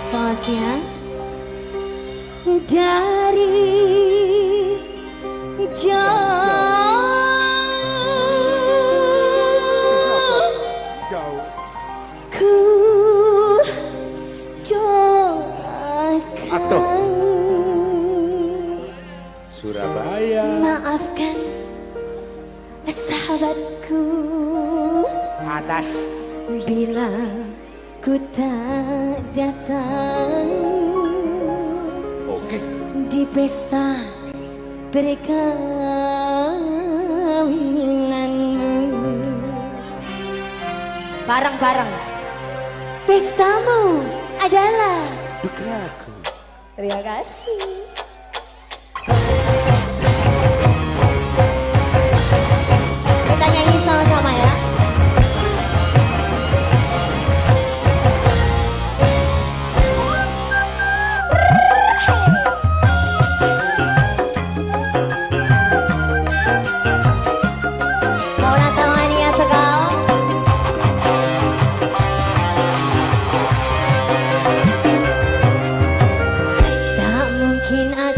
Selamat siang. Dari jauh ku doakan Surabaya. maafkan sahabatku Ada. bila ku tak datang Oke. di pesta perkawinanmu. Bareng-bareng. Pestamu adalah Dukaku. terima kasih. Kita nyanyi sama-sama ya. Mau natamani ya Tegal. Tak mungkin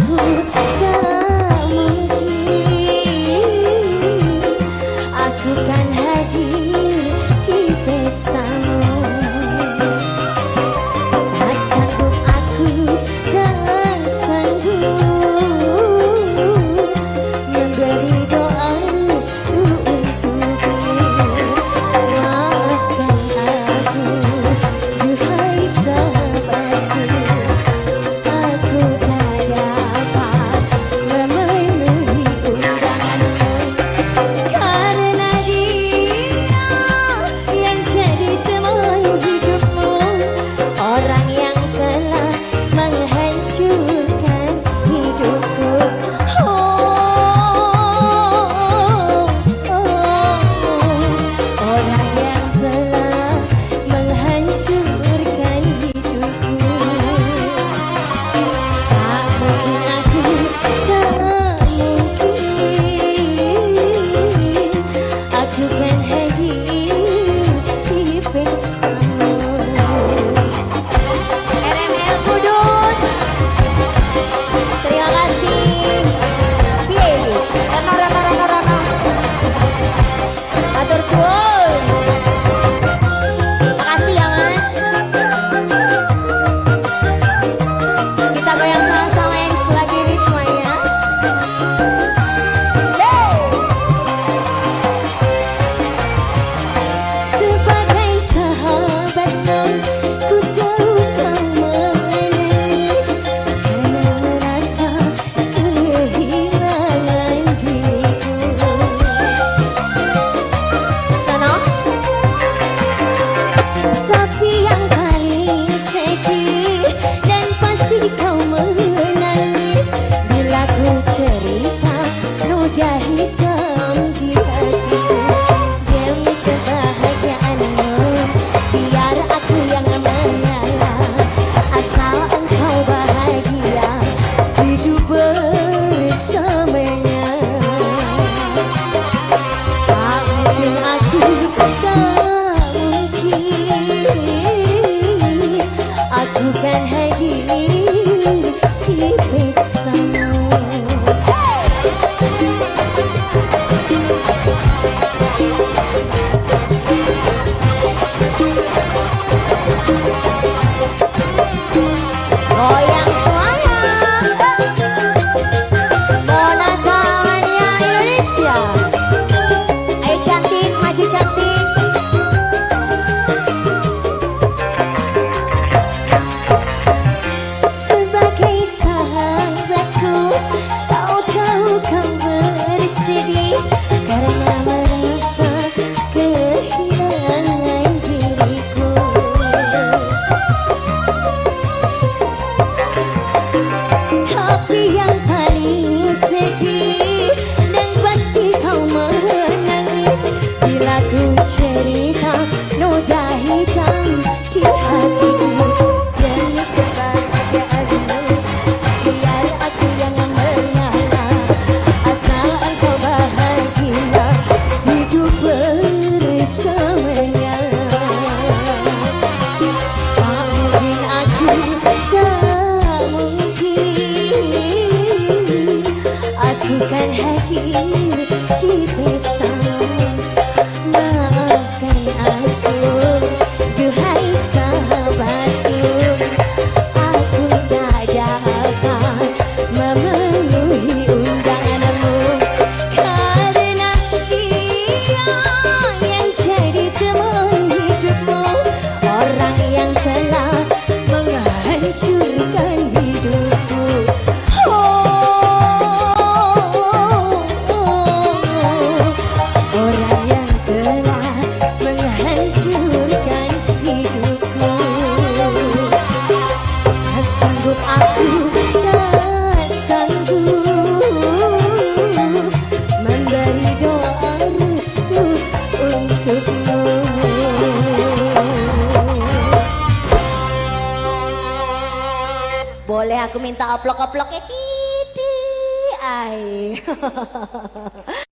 sahabatku, aku tak dapat memenuhi undanganmu karena dia yang jadi teman hidupmu, orang yang telah menghancurkan hidupku. Orang yang telah menghancurkan hidupku. Tak sanggup aku, tak sanggup memberi doa restu untukmu. Boleh aku minta oplok-oploknya? Ai.